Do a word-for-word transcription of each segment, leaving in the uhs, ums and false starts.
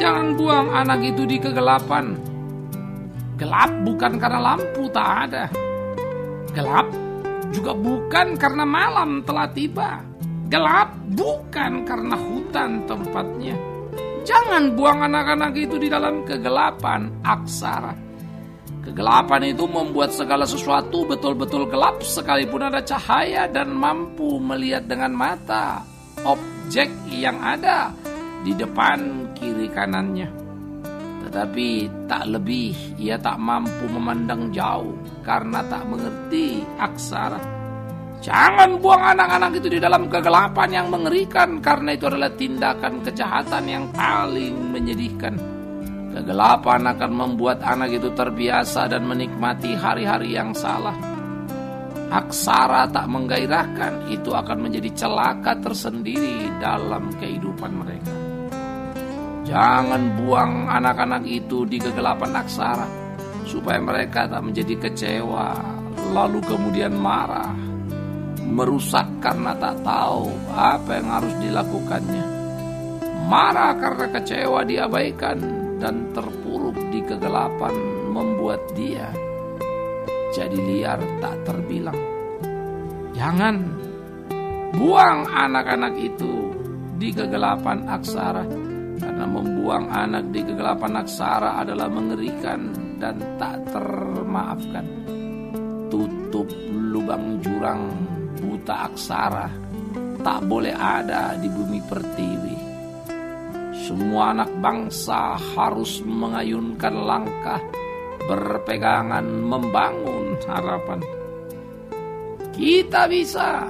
Jangan buang anak itu di kegelapan. Gelap bukan karena lampu tak ada. Gelap juga bukan karena malam telah tiba. Gelap bukan karena hutan tempatnya. Jangan buang anak-anak itu di dalam kegelapan aksara. Kegelapan itu membuat segala sesuatu betul-betul gelap sekalipun ada cahaya dan mampu melihat dengan mata objek yang ada di depan kiri kanannya. Tetapi tak lebih, ia tak mampu memandang jauh karena tak mengerti aksara. Jangan buang anak-anak itu di dalam kegelapan yang mengerikan, karena itu adalah tindakan kejahatan yang paling menyedihkan. Kegelapan akan membuat anak itu terbiasa dan menikmati hari-hari yang salah. Aksara tak menggairahkan, itu akan menjadi celaka tersendiri dalam kehidupan mereka. Jangan buang anak-anak itu di kegelapan aksara, supaya mereka tak menjadi kecewa, lalu kemudian marah, merusak karena tak tahu apa yang harus dilakukannya. Marah karena kecewa diabaikan dan terpuruk di kegelapan membuat dia jadi liar tak terbilang. Jangan buang anak-anak itu di kegelapan aksara, karena membuang anak di kegelapan aksara adalah mengerikan dan tak termaafkan. Tutup lubang jurang buta aksara tak boleh ada di bumi pertiwi. Semua anak bangsa harus mengayunkan langkah, berpegangan membangun harapan. Kita bisa.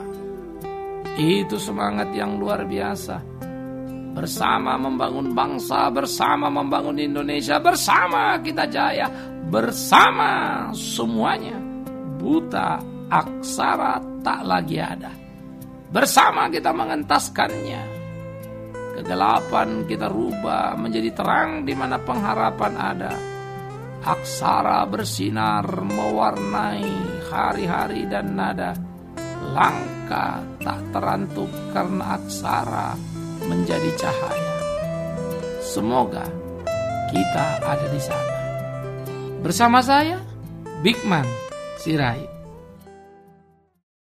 Itu semangat yang luar biasa. Bersama membangun bangsa, bersama membangun Indonesia, bersama kita jaya, bersama semuanya. Buta aksara tak lagi ada. Bersama kita mengentaskannya. Kegelapan kita rubah menjadi terang di mana pengharapan ada. Aksara bersinar mewarnai hari-hari dan nada. Langkah tak terantuk karena aksara menjadi cahaya. Semoga kita ada di sana. Bersama saya, Bigman Sirait.